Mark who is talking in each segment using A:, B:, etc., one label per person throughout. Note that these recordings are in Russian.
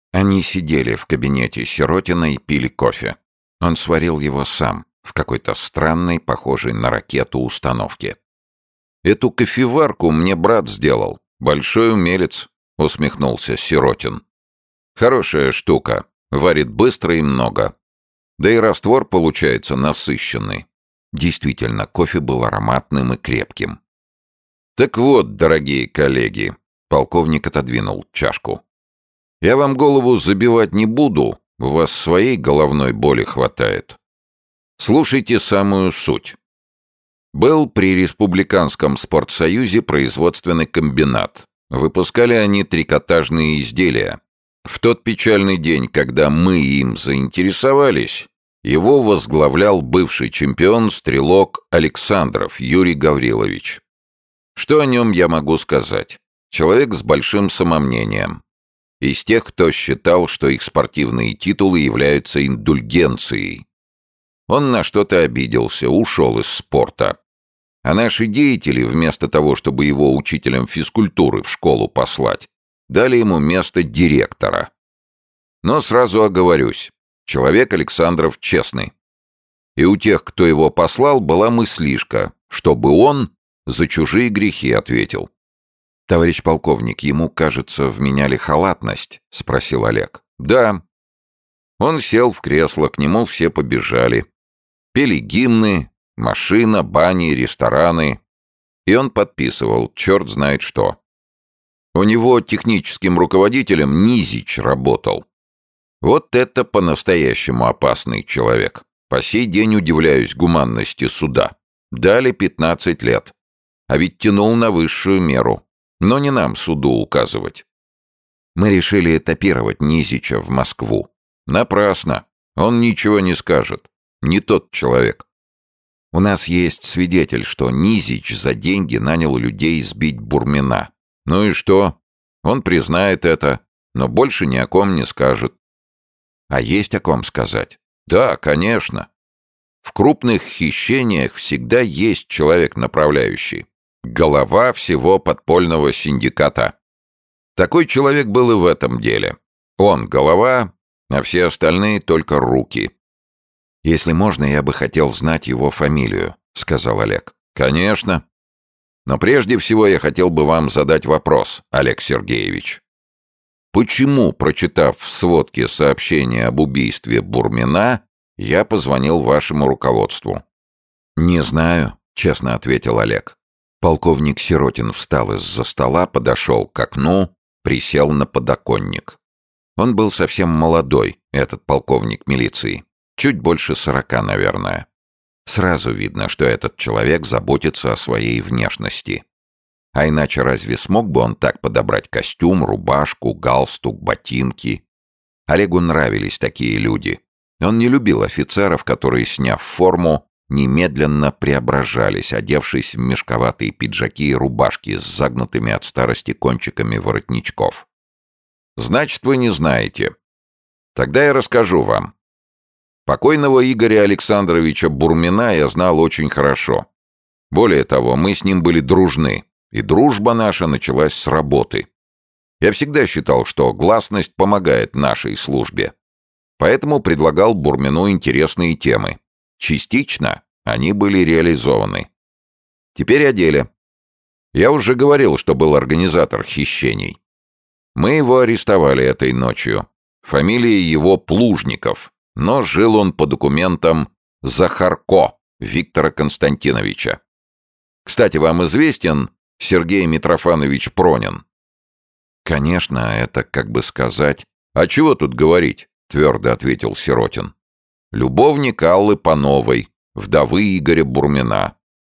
A: Они сидели в кабинете Сиротина и пили кофе. Он сварил его сам, в какой-то странной, похожей на ракету установке. «Эту кофеварку мне брат сделал. Большой умелец», — усмехнулся Сиротин. «Хорошая штука. Варит быстро и много. Да и раствор получается насыщенный». Действительно, кофе был ароматным и крепким. «Так вот, дорогие коллеги», — полковник отодвинул чашку. «Я вам голову забивать не буду, у вас своей головной боли хватает. Слушайте самую суть. Был при Республиканском спортсоюзе производственный комбинат. Выпускали они трикотажные изделия. В тот печальный день, когда мы им заинтересовались, его возглавлял бывший чемпион-стрелок Александров Юрий Гаврилович. Что о нем я могу сказать? Человек с большим самомнением. Из тех, кто считал, что их спортивные титулы являются индульгенцией. Он на что-то обиделся, ушел из спорта. А наши деятели, вместо того, чтобы его учителем физкультуры в школу послать, дали ему место директора. Но сразу оговорюсь, человек Александров честный. И у тех, кто его послал, была мыслишка, чтобы он за чужие грехи ответил. «Товарищ полковник, ему, кажется, вменяли халатность?» — спросил Олег. «Да». Он сел в кресло, к нему все побежали. Пели гимны, машина, бани, рестораны. И он подписывал, черт знает что. У него техническим руководителем Низич работал. Вот это по-настоящему опасный человек. По сей день удивляюсь гуманности суда. Дали 15 лет. А ведь тянул на высшую меру. Но не нам суду указывать. Мы решили этапировать Низича в Москву. Напрасно. Он ничего не скажет. Не тот человек. У нас есть свидетель, что Низич за деньги нанял людей сбить Бурмина. Ну и что? Он признает это, но больше ни о ком не скажет. А есть о ком сказать? Да, конечно. В крупных хищениях всегда есть человек направляющий. Голова всего подпольного синдиката. Такой человек был и в этом деле. Он голова, а все остальные только руки. «Если можно, я бы хотел знать его фамилию», — сказал Олег. «Конечно. Но прежде всего я хотел бы вам задать вопрос, Олег Сергеевич. Почему, прочитав в сводке сообщение об убийстве Бурмина, я позвонил вашему руководству?» «Не знаю», — честно ответил Олег. Полковник Сиротин встал из-за стола, подошел к окну, присел на подоконник. Он был совсем молодой, этот полковник милиции. Чуть больше 40, наверное. Сразу видно, что этот человек заботится о своей внешности. А иначе разве смог бы он так подобрать костюм, рубашку, галстук, ботинки? Олегу нравились такие люди. Он не любил офицеров, которые, сняв форму, немедленно преображались, одевшись в мешковатые пиджаки и рубашки с загнутыми от старости кончиками воротничков. «Значит, вы не знаете. Тогда я расскажу вам. Покойного Игоря Александровича Бурмина я знал очень хорошо. Более того, мы с ним были дружны, и дружба наша началась с работы. Я всегда считал, что гласность помогает нашей службе. Поэтому предлагал Бурмину интересные темы. Частично они были реализованы. Теперь о деле. Я уже говорил, что был организатор хищений. Мы его арестовали этой ночью. Фамилия его Плужников, но жил он по документам Захарко Виктора Константиновича. Кстати, вам известен Сергей Митрофанович Пронин? Конечно, это, как бы сказать... А чего тут говорить? Твердо ответил Сиротин. Любовник Аллы Пановой, вдовы Игоря Бурмина.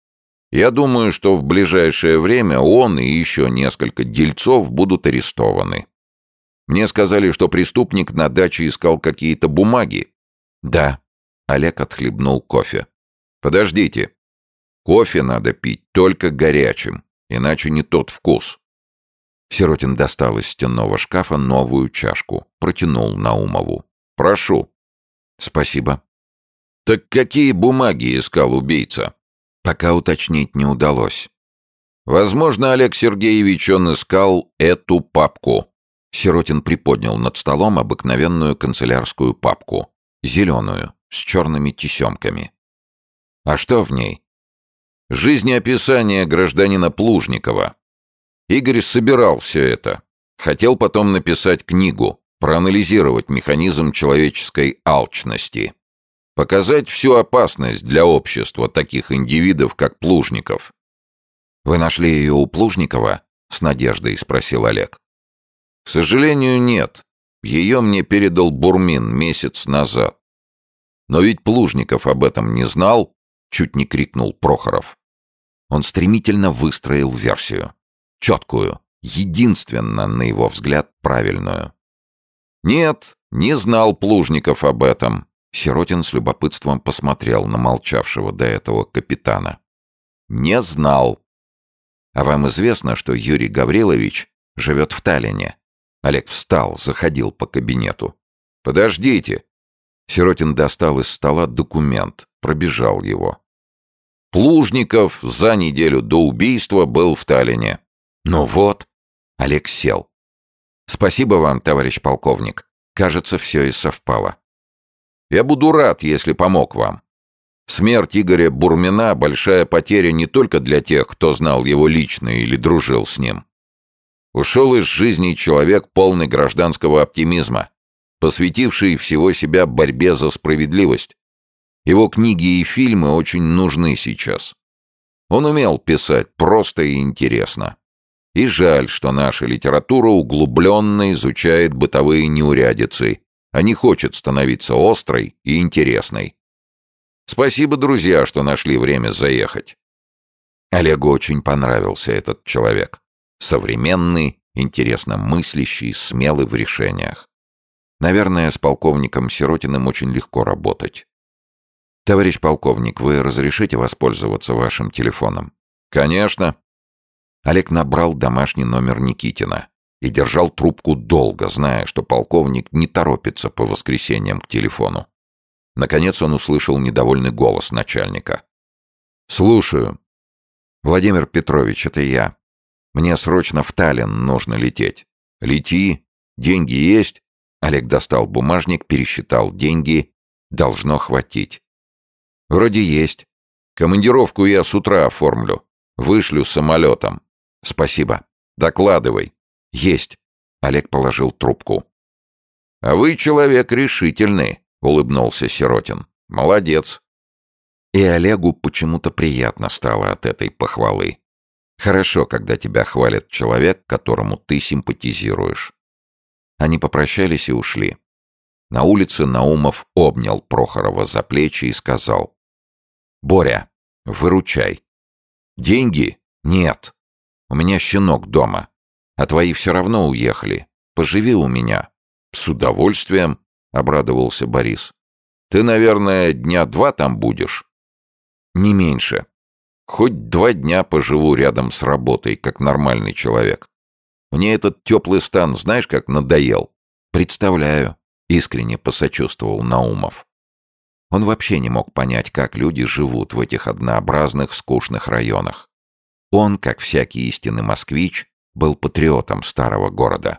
A: Я думаю, что в ближайшее время он и еще несколько дельцов будут арестованы. Мне сказали, что преступник на даче искал какие-то бумаги. Да. Олег отхлебнул кофе. Подождите. Кофе надо пить только горячим, иначе не тот вкус. Сиротин достал из стенного шкафа новую чашку, протянул Наумову. Прошу. «Спасибо». «Так какие бумаги искал убийца?» Пока уточнить не удалось. Возможно, Олег Сергеевич, он искал эту папку. Сиротин приподнял над столом обыкновенную канцелярскую папку, зеленую, с черными тесемками. А что в ней? Жизнеописание гражданина Плужникова. Игорь собирал все это. Хотел потом написать книгу, проанализировать механизм человеческой алчности. Показать всю опасность для общества таких индивидов, как Плужников. «Вы нашли ее у Плужникова?» — с надеждой спросил Олег. «К сожалению, нет. Ее мне передал Бурмин месяц назад. Но ведь Плужников об этом не знал», — чуть не крикнул Прохоров. Он стремительно выстроил версию. Четкую, единственно, на его взгляд, правильную. «Нет, не знал Плужников об этом». Сиротин с любопытством посмотрел на молчавшего до этого капитана. «Не знал. А вам известно, что Юрий Гаврилович живет в Таллине?» Олег встал, заходил по кабинету. «Подождите». Сиротин достал из стола документ, пробежал его. Плужников за неделю до убийства был в Таллине. «Ну вот». Олег сел. «Спасибо вам, товарищ полковник. Кажется, все и совпало. Я буду рад, если помог вам. Смерть Игоря Бурмина — большая потеря не только для тех, кто знал его лично или дружил с ним. Ушел из жизни человек, полный гражданского оптимизма, посвятивший всего себя борьбе за справедливость. Его книги и фильмы очень нужны сейчас. Он умел писать просто и интересно. И жаль, что наша литература углубленно изучает бытовые неурядицы, а не хочет становиться острой и интересной. Спасибо, друзья, что нашли время заехать». Олегу очень понравился этот человек. Современный, интересно мыслящий, смелый в решениях. Наверное, с полковником Сиротиным очень легко работать. «Товарищ полковник, вы разрешите воспользоваться вашим телефоном?» «Конечно». Олег набрал домашний номер Никитина и держал трубку долго, зная, что полковник не торопится по воскресеньям к телефону. Наконец он услышал недовольный голос начальника. «Слушаю. Владимир Петрович, это я. Мне срочно в Таллин нужно лететь». «Лети. Деньги есть?» Олег достал бумажник, пересчитал деньги. Должно хватить. «Вроде есть. Командировку я с утра оформлю. Вышлю самолетом». «Спасибо. Докладывай». «Есть». Олег положил трубку. «А вы человек решительный», — улыбнулся Сиротин. «Молодец». И Олегу почему-то приятно стало от этой похвалы. Хорошо, когда тебя хвалит человек, которому ты симпатизируешь. Они попрощались и ушли. На улице Наумов обнял Прохорова за плечи и сказал: «Боря, выручай. Деньги? Нет. У меня щенок дома. А твои все равно уехали. Поживи у меня». «С удовольствием», — обрадовался Борис. «Ты, наверное, дня 2 там будешь?» «Не меньше. Хоть 2 дня поживу рядом с работой, как нормальный человек. Мне этот теплый стан, знаешь, как надоел?» «Представляю», — искренне посочувствовал Наумов. Он вообще не мог понять, как люди живут в этих однообразных, скучных районах. Он, как всякий истинный москвич, был патриотом старого города.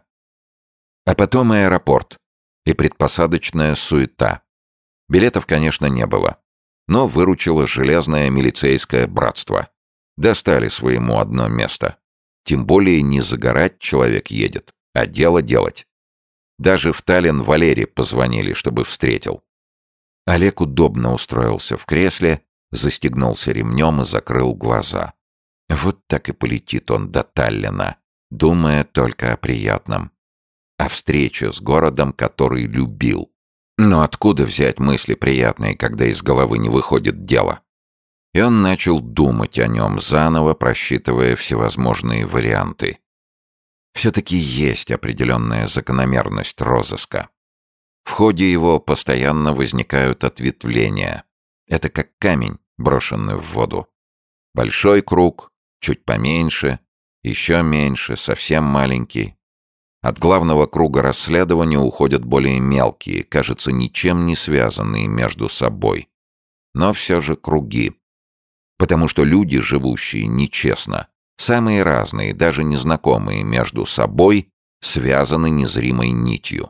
A: А потом аэропорт и предпосадочная суета. Билетов, конечно, не было, но выручило железное милицейское братство. Достали своему одно место. Тем более не загорать человек едет, а дело делать. Даже в Таллин Валере позвонили, чтобы встретил. Олег удобно устроился в кресле, застегнулся ремнем и закрыл глаза. Вот так и полетит он до Таллина, думая только о приятном. О встрече с городом, который любил. Но откуда взять мысли приятные, когда из головы не выходит дело? И он начал думать о нем заново, просчитывая всевозможные варианты. Все-таки есть определенная закономерность розыска. В ходе его постоянно возникают ответвления. Это как камень, брошенный в воду. Большой круг, чуть поменьше, еще меньше, совсем маленький. От главного круга расследования уходят более мелкие, кажется, ничем не связанные между собой. Но все же круги. Потому что люди, живущие нечестно, самые разные, даже незнакомые между собой, связаны незримой нитью.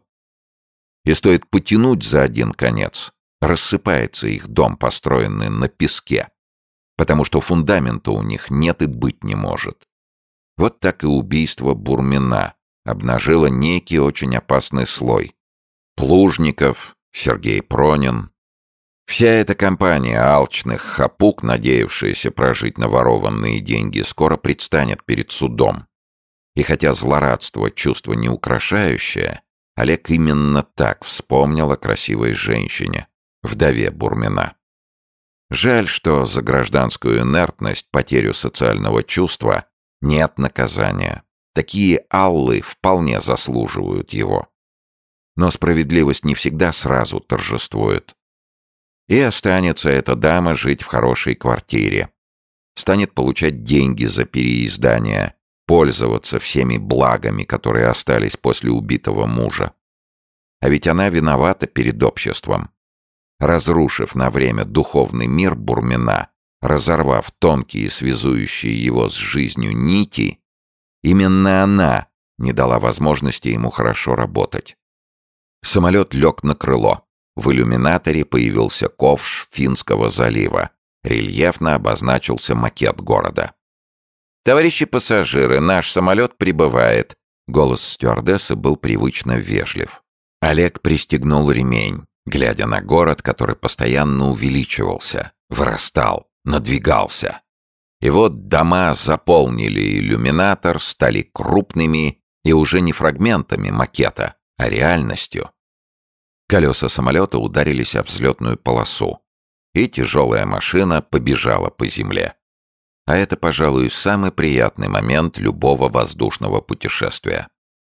A: И стоит потянуть за один конец, рассыпается их дом, построенный на песке, потому что фундамента у них нет и быть не может. Вот так и убийство Бурмина обнажило некий очень опасный слой. Плужников, Сергей Пронин. Вся эта компания алчных хапук, надеявшаяся прожить на ворованные деньги, скоро предстанет перед судом. И хотя злорадство — чувство не украшающее, Олег именно так вспомнил о красивой женщине, вдове Бурмина. Жаль, что за гражданскую инертность, потерю социального чувства нет наказания. Такие аллы вполне заслуживают его. Но справедливость не всегда сразу торжествует. И останется эта дама жить в хорошей квартире. Станет получать деньги за переиздание, пользоваться всеми благами, которые остались после убитого мужа. А ведь она виновата перед обществом. Разрушив на время духовный мир Бурмина, разорвав тонкие, связующие его с жизнью нити, именно она не дала возможности ему хорошо работать. Самолет лег на крыло. В иллюминаторе появился ковш Финского залива. Рельефно обозначился макет города. «Товарищи пассажиры, наш самолет прибывает!» Голос стюардессы был привычно вежлив. Олег пристегнул ремень, глядя на город, который постоянно увеличивался, вырастал, надвигался. И вот дома заполнили иллюминатор, стали крупными и уже не фрагментами макета, а реальностью. Колеса самолета ударились о взлетную полосу, и тяжелая машина побежала по земле. А это, пожалуй, самый приятный момент любого воздушного путешествия.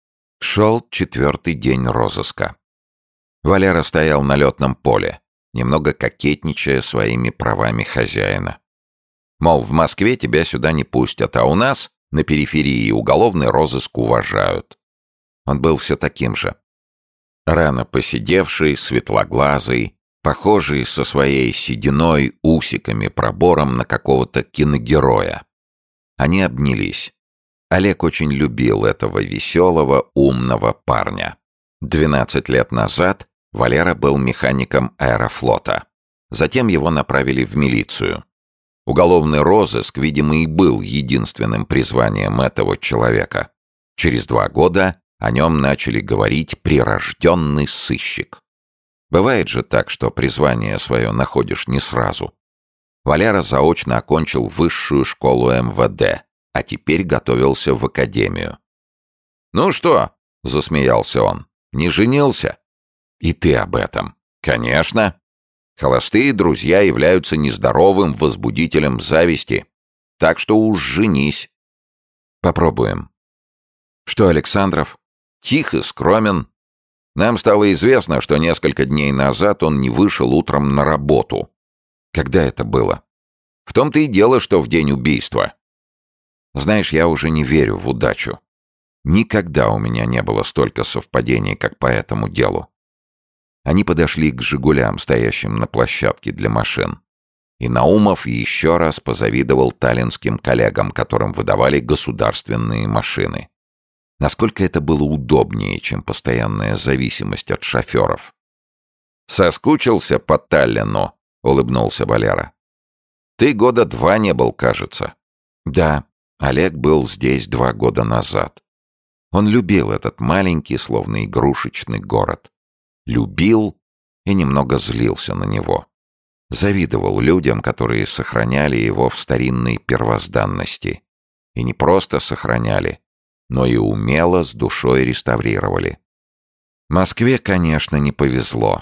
A: Шел 4-й день розыска. Валера стоял на летном поле, немного кокетничая своими правами хозяина. Мол, в Москве тебя сюда не пустят, а у нас, на периферии, уголовный розыск уважают. Он был все таким же. Рано поседевший, светлоглазый, похожий со своей сединой, усиками, пробором на какого-то киногероя. Они обнялись. Олег очень любил этого веселого, умного парня. 12 лет назад Валера был механиком аэрофлота. Затем его направили в милицию. Уголовный розыск, видимо, и был единственным призванием этого человека. Через 2 года о нем начали говорить «прирожденный сыщик». Бывает же так, что призвание свое находишь не сразу. Валера заочно окончил высшую школу МВД, а теперь готовился в академию. «Ну что?» — засмеялся он. «Не женился?» «И ты об этом?» «Конечно. Холостые друзья являются нездоровым возбудителем зависти. Так что уж женись». «Попробуем». «Что, Александров?» «Тих и скромен. Нам стало известно, что несколько дней назад он не вышел утром на работу». «Когда это было?» «В том-то и дело, что в день убийства». «Знаешь, я уже не верю в удачу. Никогда у меня не было столько совпадений, как по этому делу». Они подошли к «Жигулям», стоящим на площадке для машин. И Наумов еще раз позавидовал таллинским коллегам, которым выдавали государственные машины. Насколько это было удобнее, чем постоянная зависимость от шоферов. «Соскучился по Таллину?» — улыбнулся Валера. «Ты 2 года не был, кажется». «Да, Олег был здесь 2 года назад. Он любил этот маленький, словно игрушечный город. Любил и немного злился на него. Завидовал людям, которые сохраняли его в старинной первозданности. И не просто сохраняли, но и умело с душой реставрировали. Москве, конечно, не повезло.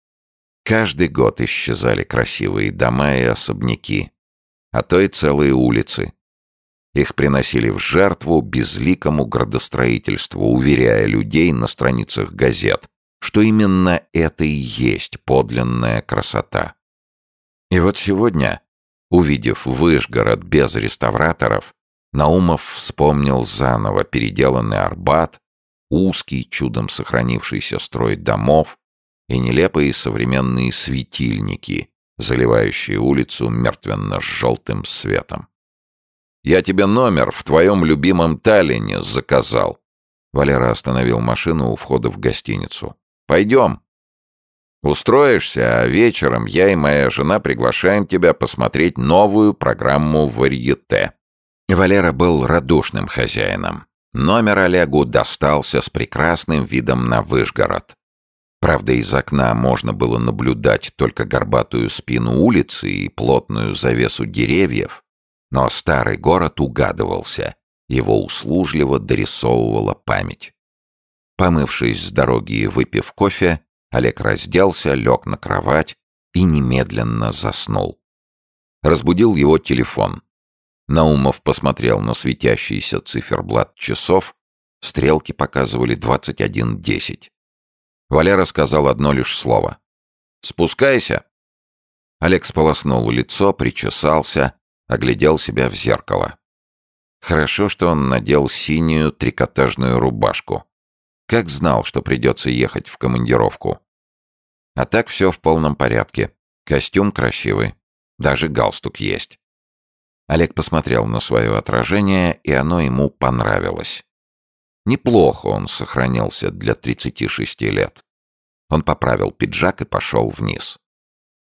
A: Каждый год исчезали красивые дома и особняки, а то и целые улицы. Их приносили в жертву безликому градостроительству, уверяя людей на страницах газет, что именно это и есть подлинная красота. И вот сегодня, увидев Вышгород без реставраторов, Наумов вспомнил заново переделанный Арбат, узкий, чудом сохранившийся строй домов и нелепые современные светильники, заливающие улицу мертвенно-желтым светом. «Я тебе номер в твоем любимом Таллине заказал». Валера остановил машину у входа в гостиницу. «Пойдем. Устроишься, а вечером я и моя жена приглашаем тебя посмотреть новую программу «Варьете». Валера был радушным хозяином. Номер Олегу достался с прекрасным видом на Вышгород. Правда, из окна можно было наблюдать только горбатую спину улицы и плотную завесу деревьев, но старый город угадывался, его услужливо дорисовывала память. Помывшись с дороги и выпив кофе, Олег разделся, лег на кровать и немедленно заснул. Разбудил его телефон. Наумов посмотрел на светящийся циферблат часов, стрелки показывали 21:10. Валера сказал одно лишь слово. «Спускайся!» Олег сполоснул лицо, причесался, оглядел себя в зеркало. Хорошо, что он надел синюю трикотажную рубашку. Как знал, что придется ехать в командировку. А так все в полном порядке. Костюм красивый. Даже галстук есть. Олег посмотрел на свое отражение, и оно ему понравилось. Неплохо он сохранился для 36 лет. Он поправил пиджак и пошел вниз.